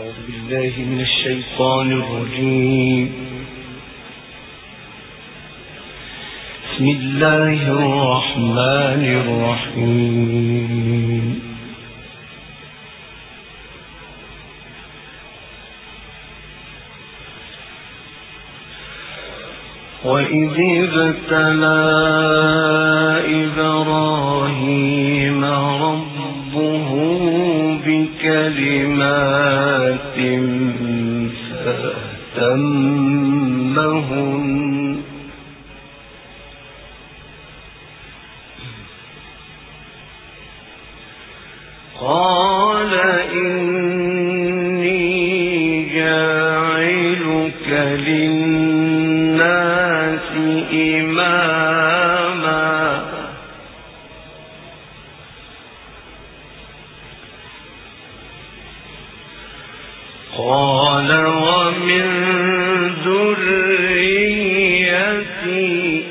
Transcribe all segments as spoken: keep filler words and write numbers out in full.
أعوذ بالله من الشيطان الرجيم. بسم الله الرحمن الرحيم. وإذ ابتلى إبراهيم ربه بكلمات فأتمهن قال إني جاعلك للناس إماما قال ومن ذريتي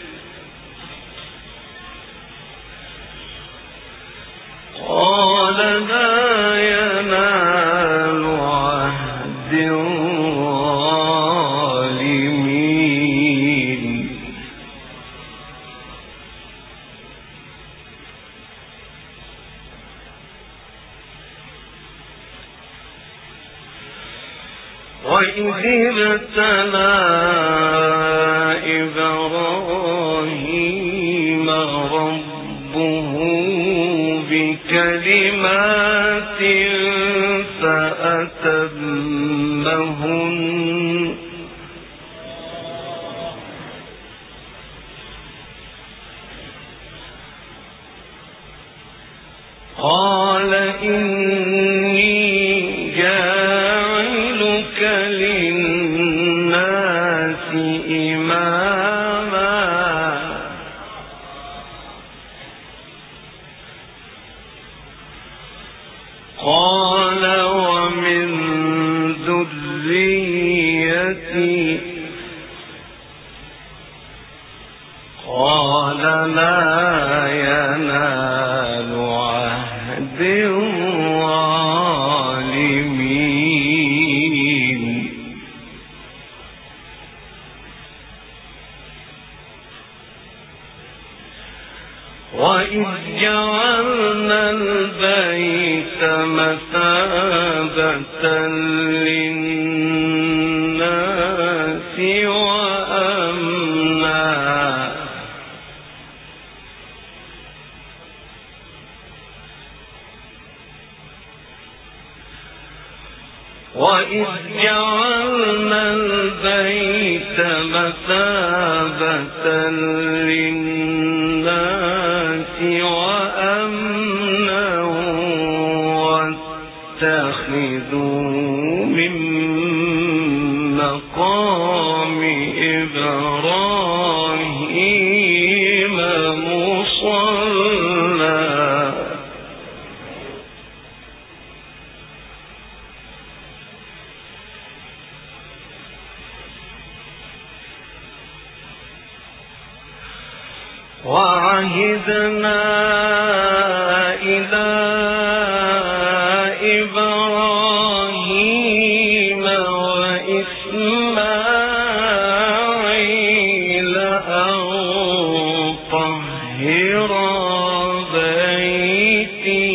قال لا ينال عهد الظالمين وإذ ابتلى إبراهيم ربه بكلمات فأتمهن قال إني جاعلك للناس إماما قال ومن ذريتي قال لا ينال عهد الظالمين وإذ جعلنا البيت مثابة للناس وأمنا وإذ جعلنا البيت مثابة للناس وأمنا واتخذوا من مقام إبراهيم مصلى وعهدنا إلى إبراهيم وإسماعيل أن طهرا بيتي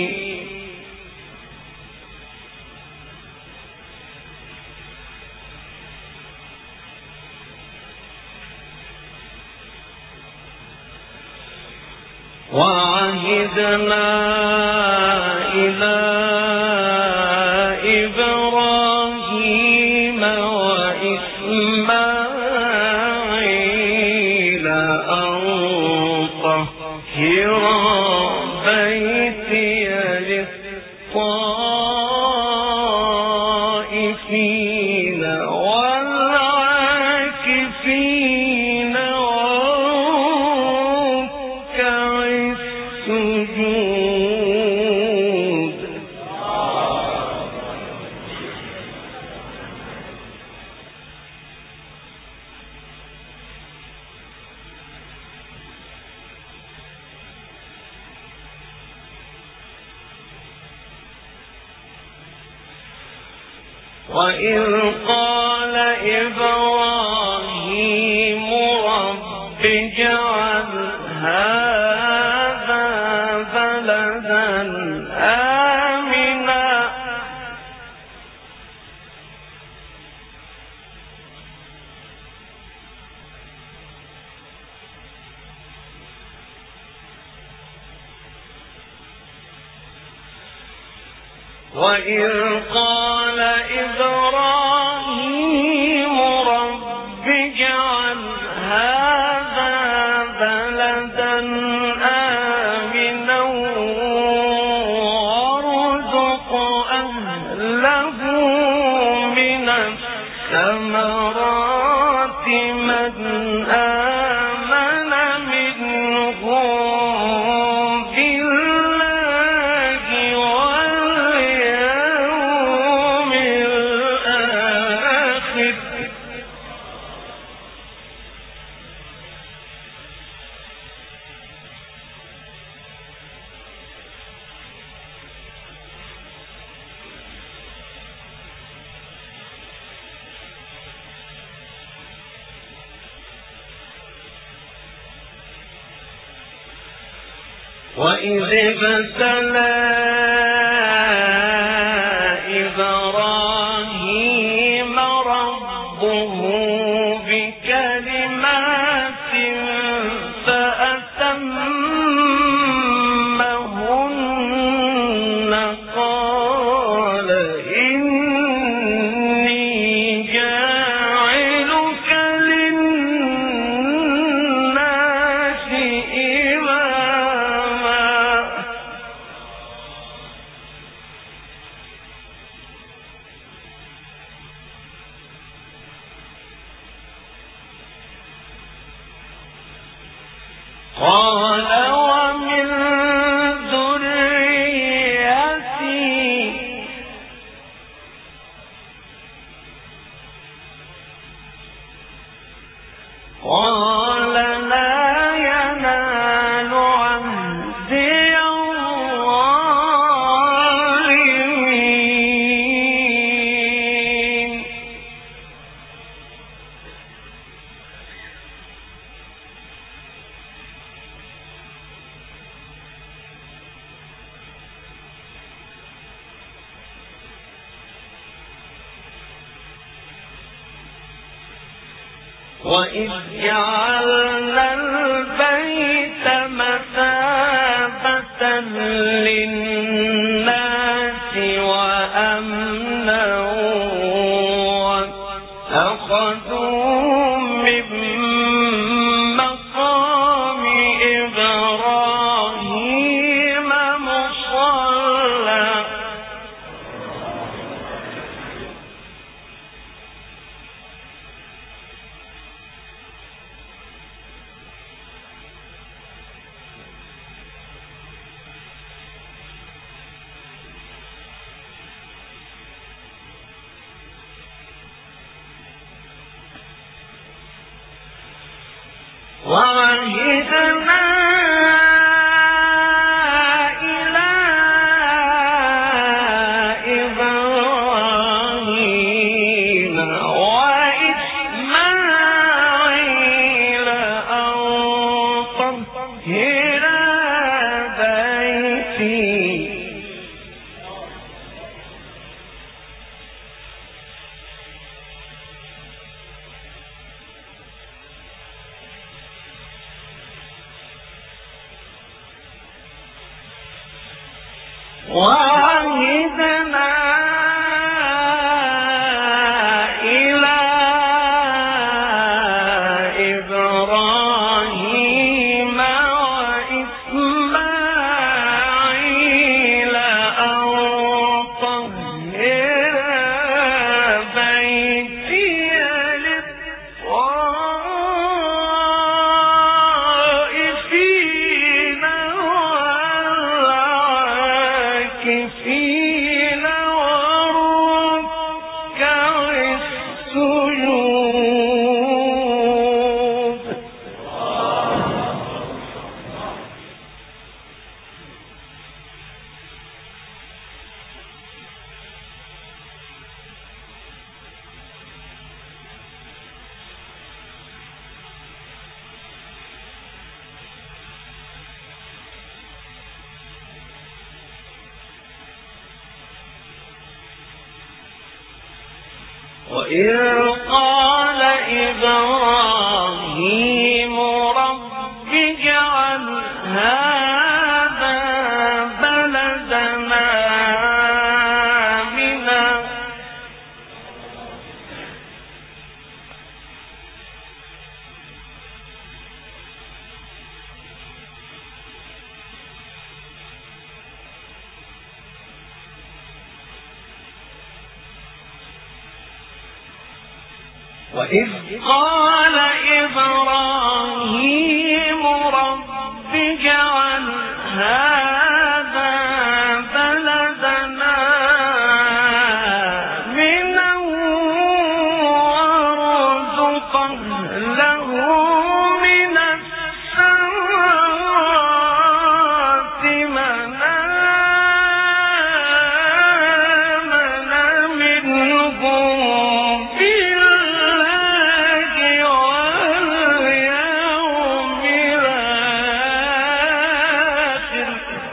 وعهدنا إلى إبراهيم وإسماعيل أن طهرا بيتي للطائفين والعاكفين والركع السجود وإذ قال إبراهيم رب اجعل هذا بلدا آمنا وإذ قال إبراهيم رب اجعل هذا بلدا آمنا وارزق أهله من الثمرات من آمن منهم بالله واليوم الآخر وإذ ابتلى إبراهيم ربه بكلمات فأتمهن قال إني جاعلك للناس إماما قال ومن ذريتي قال لا ينال عهدي الظالمين وإذ جعلنا البيت مثابة للناس وأمنا واتخذوا من مقام إبراهيم مصلى وعهدنا إلى إبراهيم وإسماعيل أن طهر بيتي وعهدنا إلى إبراهيم وإسماعيل أن طهر بيتي للطائفين والعاكفين والركع السجود وإذ قال إبراهيم رب اجعل هذا بلدنا آمنا وإذ قال إبراهيم رب اجعل هذا بلدنا آمنا وارزق أهله من الثمرات من آمن منهم بالله واليوم الآخر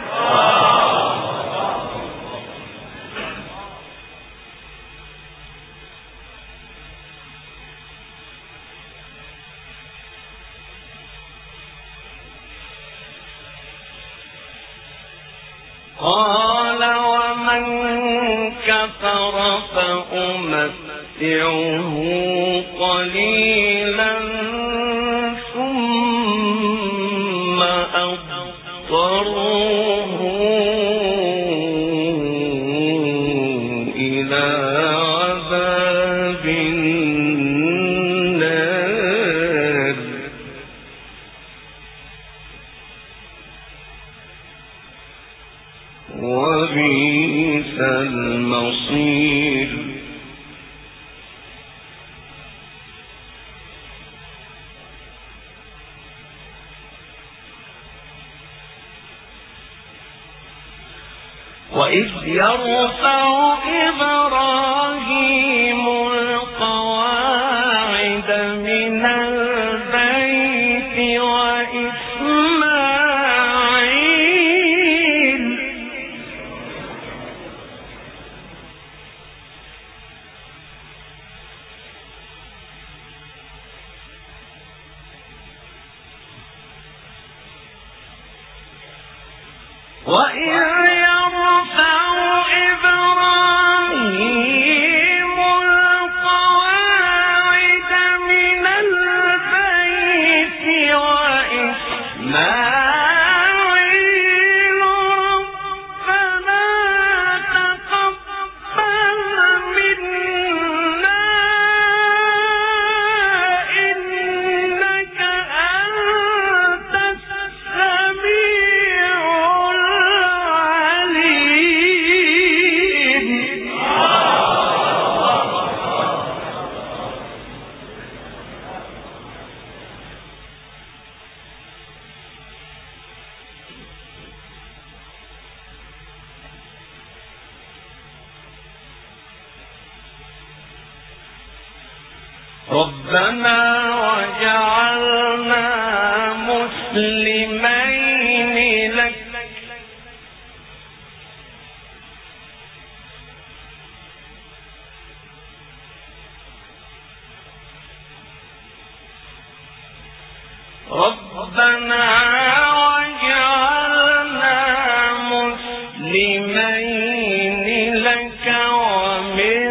قال ومن كفر فأمتعه قليلا ثم أضطره إلى عذاب النار وبئس المصير وإذ يرفع إبراهيم القواعد من البيت وإسماعيل وإذ يرفع إبراهيم القواعد من البيت وإسماعيل ربنا تقبل منا إنك أنت السميع العليم ربنا وجعلنا مسلمين لك ربنا وجعلنا مسلمين لك ومن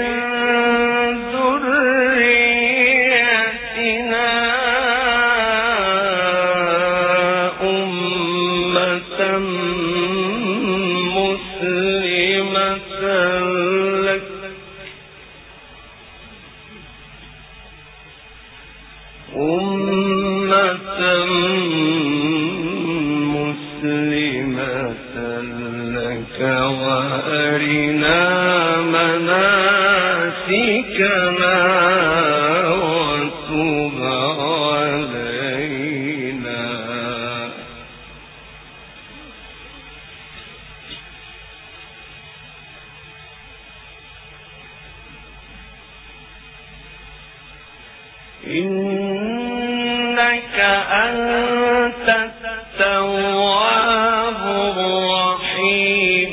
ذريتنا أمة مسلمة لك أمة مسلمة لك وأرنا مناسكنا وتب علينا إنك أنت التواب الرحيم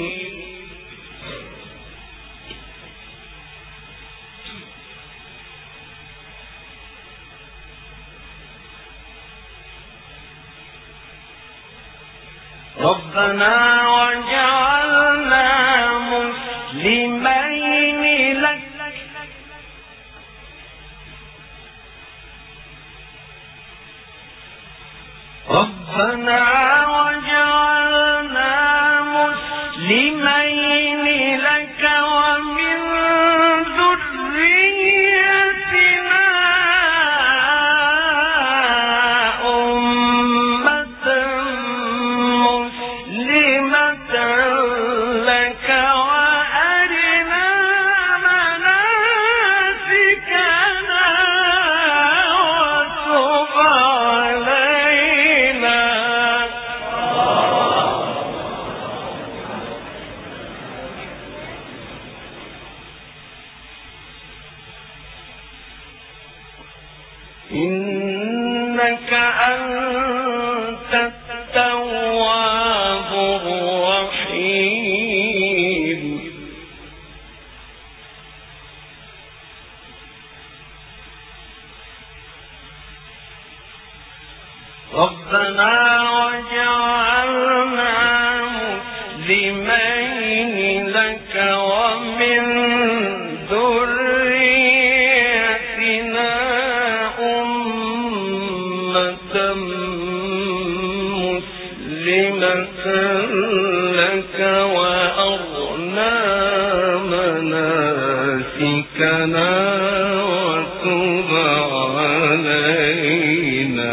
ربنا وجعلنا مسلمين لك ربنا وجعلنا مسلمين لك ومن ذريتنا أمة مسلمة لك وأرنا مناسكنا وتب علينا إنك أنت التواب الرحيم ربنا وجعلنا مسلمين لك ومن ذريتنا أمة مسلمة لك وأرنا مناسكنا وتب علينا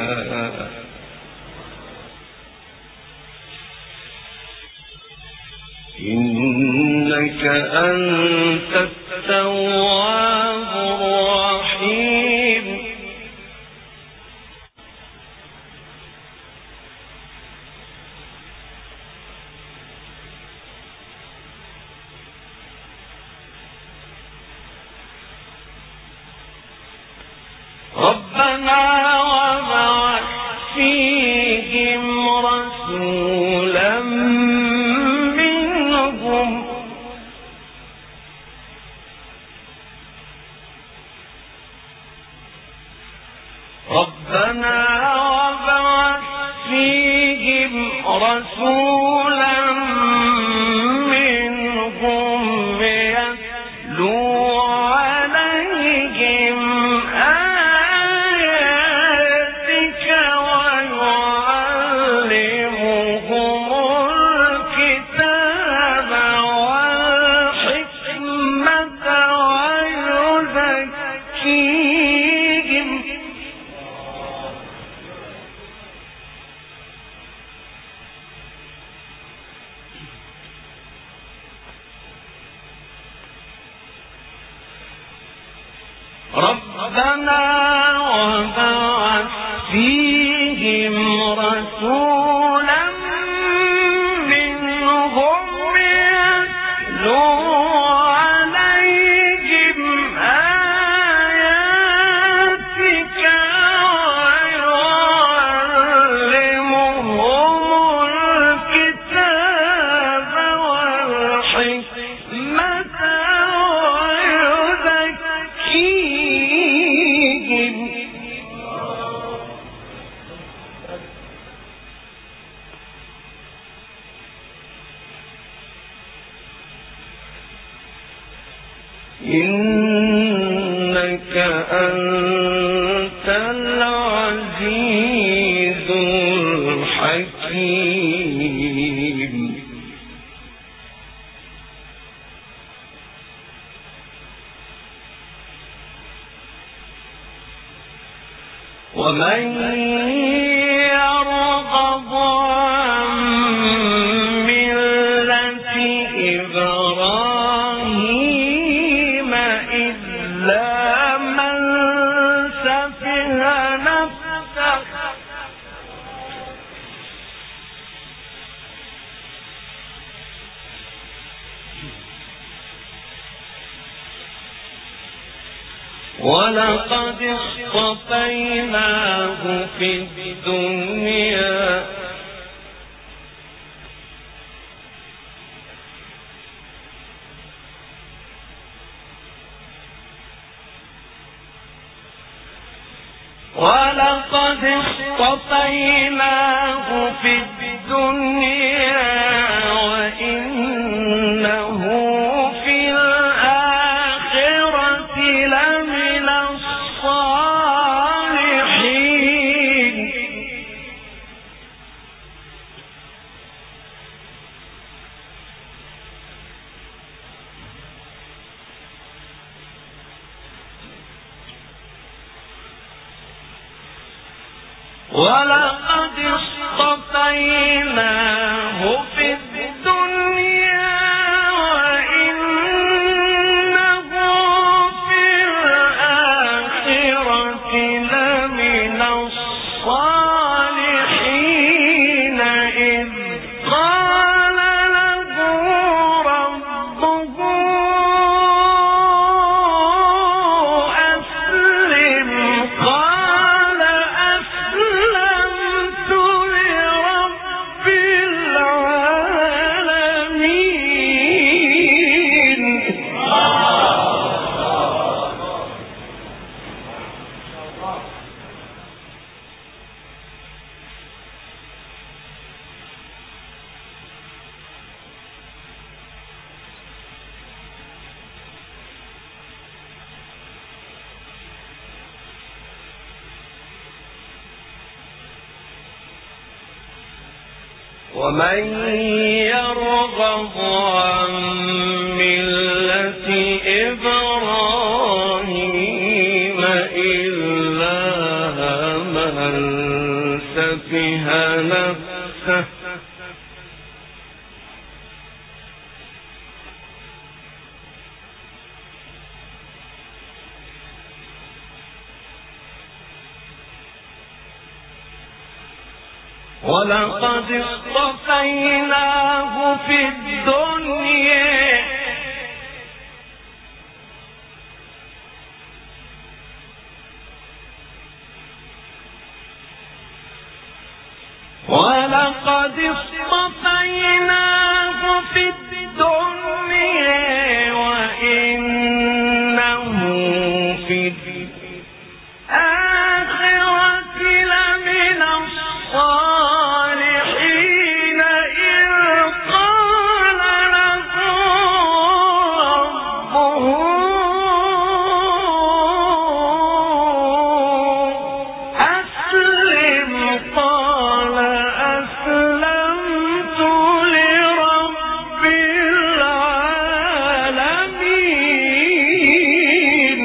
إنك أنت التواب الرحيم ربنا وابعث فيهم رسولا منهم ربنا وابعث فيهم رسولا منهم يتلو عليهم آياتك ويعلمهم الكتاب والحكمة ويزكيهم ربنا وابعث فيهم رسولا منهم يتلو عليهم آياتك ويعلمهم الكتاب والحكمة ويزكيهم إنك أنت العزيز الحكيم ومن يرغب عن ملة إبراهيم إلا من سفه نفسه ولقد اصطفيناه في الدنيا ولقد اصطفيناه في الدنيا ولقد اصطفيناه في الدنيا وإنه في الآخرة لمن الصالحين إذ قال له ربه أسلم قال أسلمت لرب العالمين. ومن يرغب عن ملة إبراهيم إلا من سفه نفسه ولقد اصطفيناه في الدنيا ولقد اصطفيناه في الدنيا وإنه في الآخرة لمن الصالحين إذ قال له ربه أسلم قال أسلمت لرب العالمين.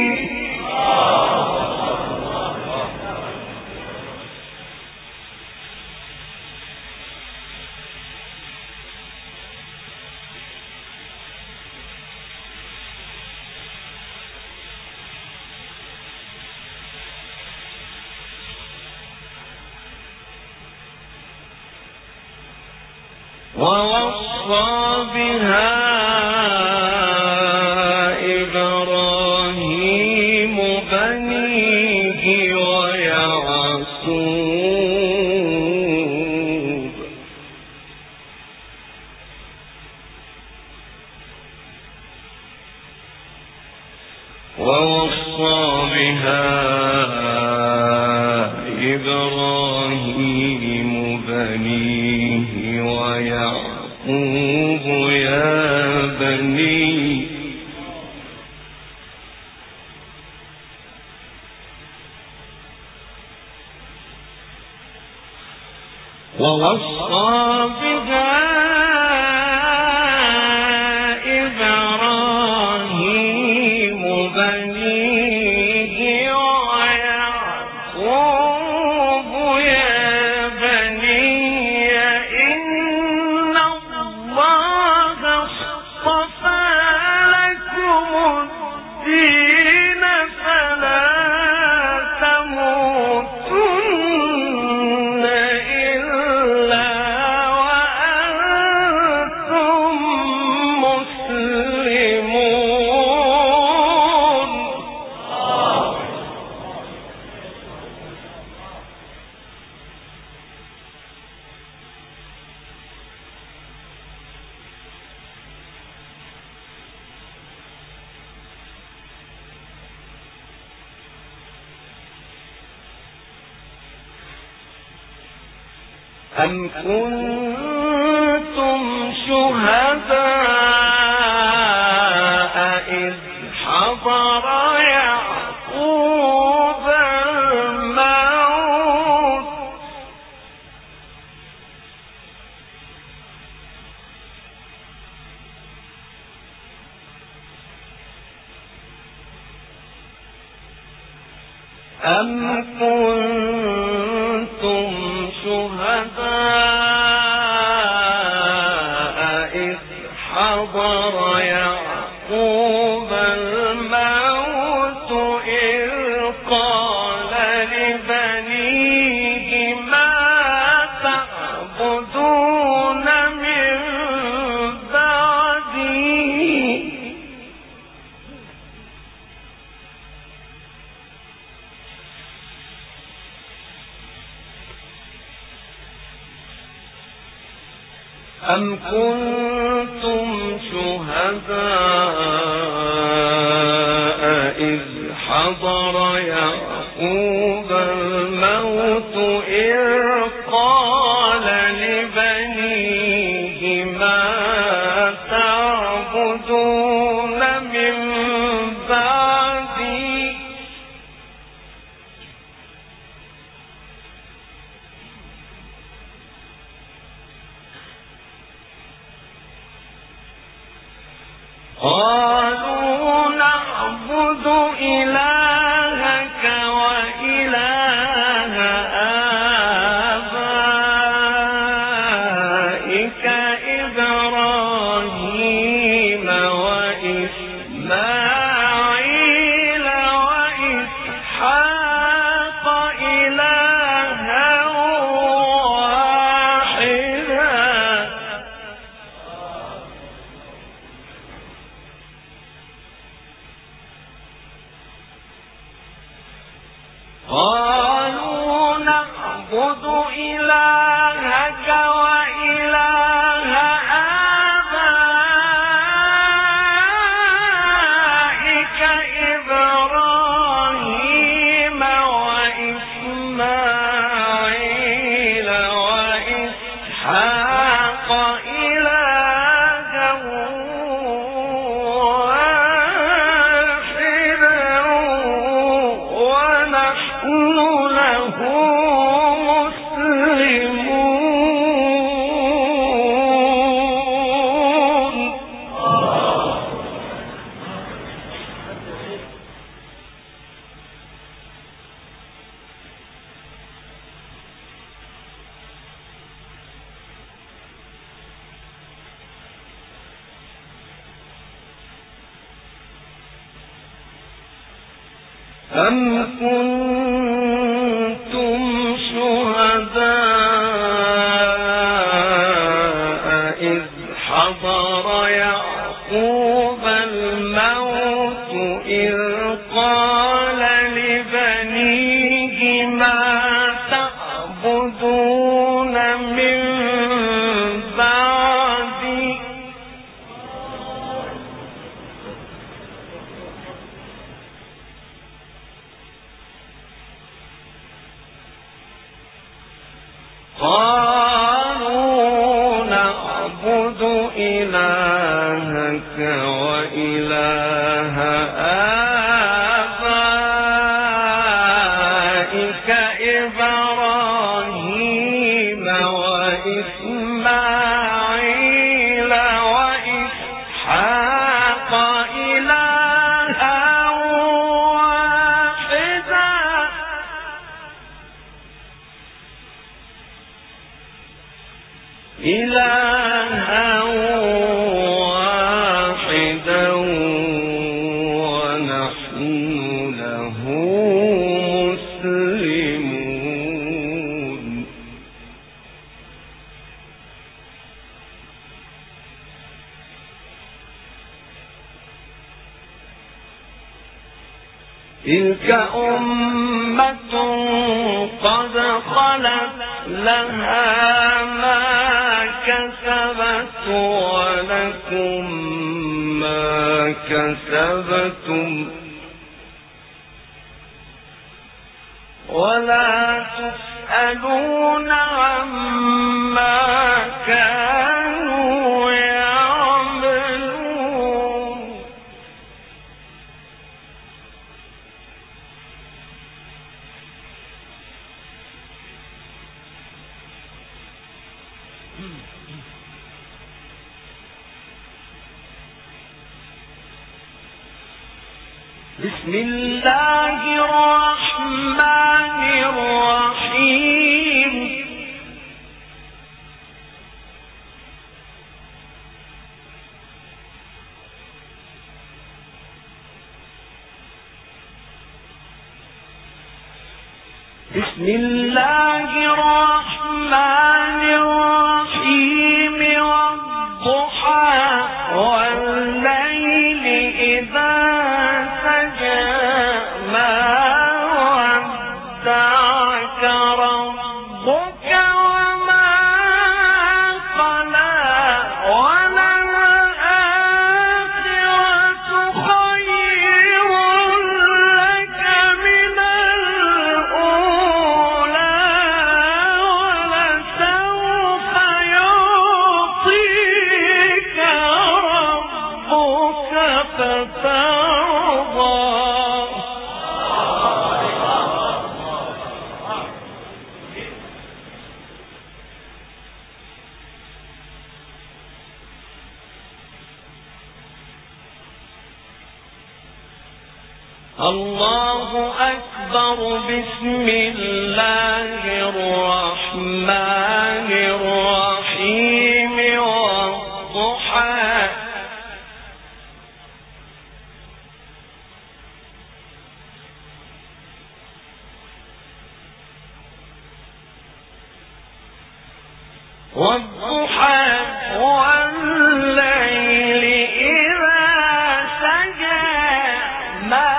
ووصى بها إبراهيم بنيه ويعقوب ووصى بها إبراهيم بنيه ويعقوب يا بني ووصى بها إبراهيم بنيه ويعقوب يا بني إن الله اصطفى لكم الدين فلا تموتن إلا وأنتم مسلمون. أم كنتم شهداء إذ حضر يعقوب الموت أم كنتم أم كنتم شهداء إذ حضر يعقوب الموت إذ قال لبنيه ما تعبدون من بعدي قالوا نعبد إلهك وإله آبائك إبراهيم وإسماعيل وإسحاق إلها واحدا قالوا نعبد إلهك وإله آبائك إبراهيم وإسماعيل وإسحاق إلها واحدا ونحن له مسلمون. أم كنتم شهداء إذ حضر يعقوب الموت إذ قال لبنيه ما تعبدون من بعدي قالوا نعبد إلهك وإله آبائك إبراهيم وإسماعيل وإسحاق إلها واحدا إلها واحدا ونحن له مسلمون. تلك أمة قد خلت لها ما كسبت ولكم ما كسبتم ولا تسألون عما كانوا يعملون. بسم الله الرحمن الرحيم. بسم الله الرحمن الرحيم والضحى والليل إذا سجى ما ودعك ربك وما قلى فترضى الله أكبر. بسم الله الرحمن الرحيم والضحى والضحى والليل إذا سجى ما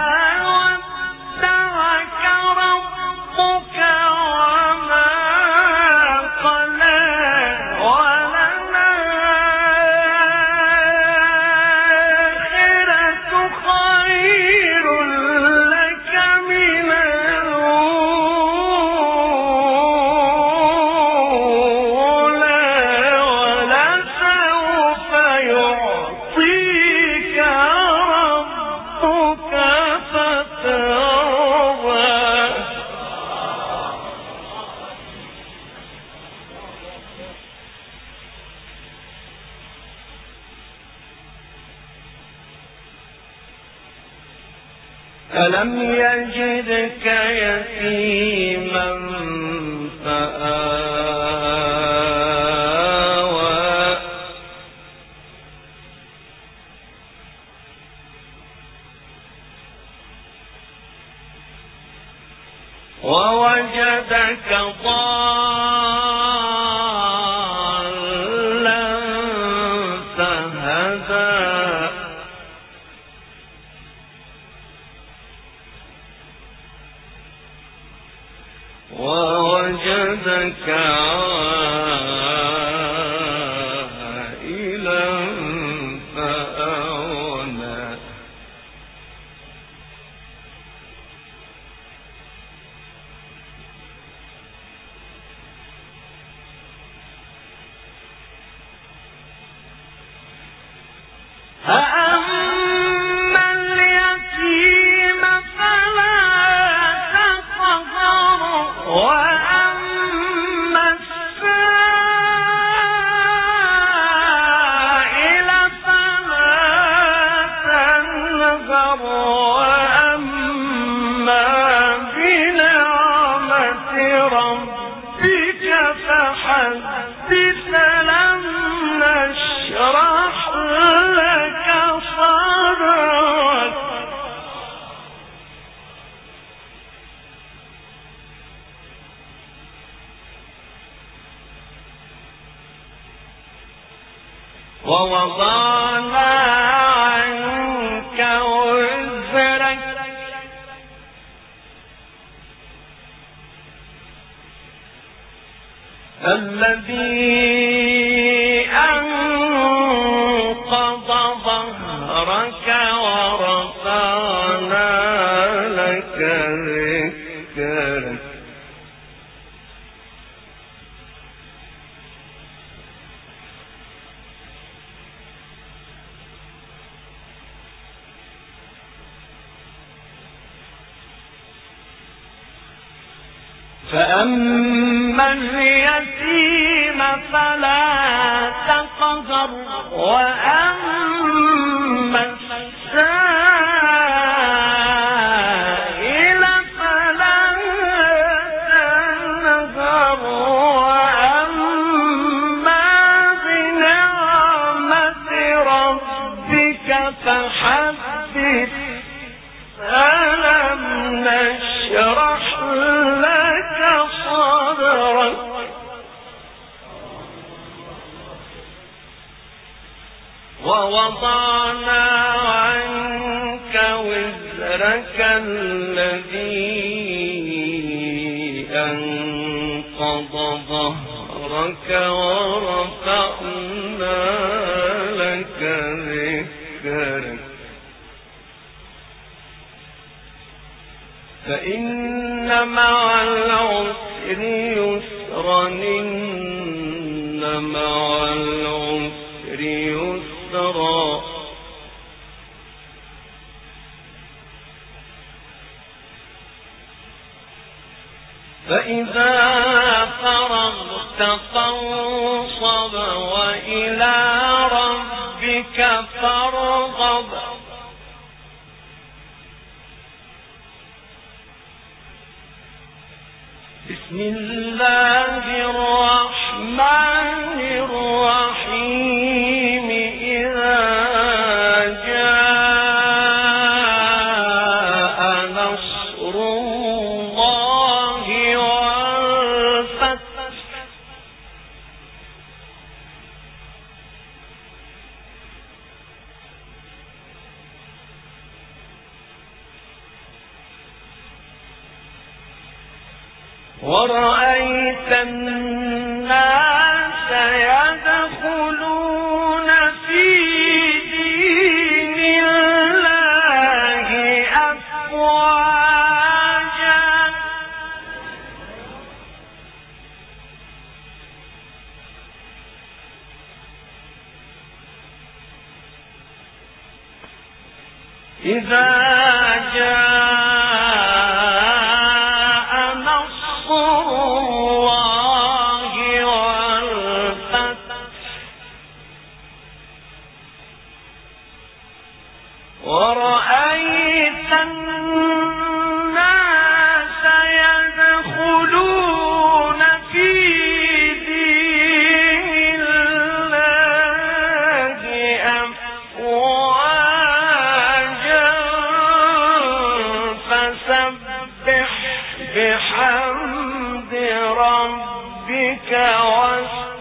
ودعك ربك وما قلى وللآخرة خير لك من ألم يجدك يتيما فآوى ووجدك ضالا فهدى ووجدك عائلا فأغنى فأما اليتيم فلا تقهر وأما السائل فلا تنهر وأما بنعمة ربك فحدث لم نشرح لك صدرك ووضعنا عنك وزرك الذي أنقض ظهرك ورفعنا لك ذكرك فأما اليتيم فلا تقهر وأما السائل فلا تنهر وأما بنعمة ربك فحدث ألم نشرح لك صدرك ووضعنا عنك وزرك الذي أنقض ظهرك ورفعنا لك ذكرك فإن مع العسر يسرا إن مع العسر يسرا فإذا فرغت فانصب وإلى ربك فارغب بسم الله الرحمن الرحيم إذا جاء نصر الله والفتح ورأيت الناس يدخلون في دين الله أفواجا إذا جاء ورأيت الناس يدخلون في دين الله أفواجا فسبح بحمد ربك واستغفره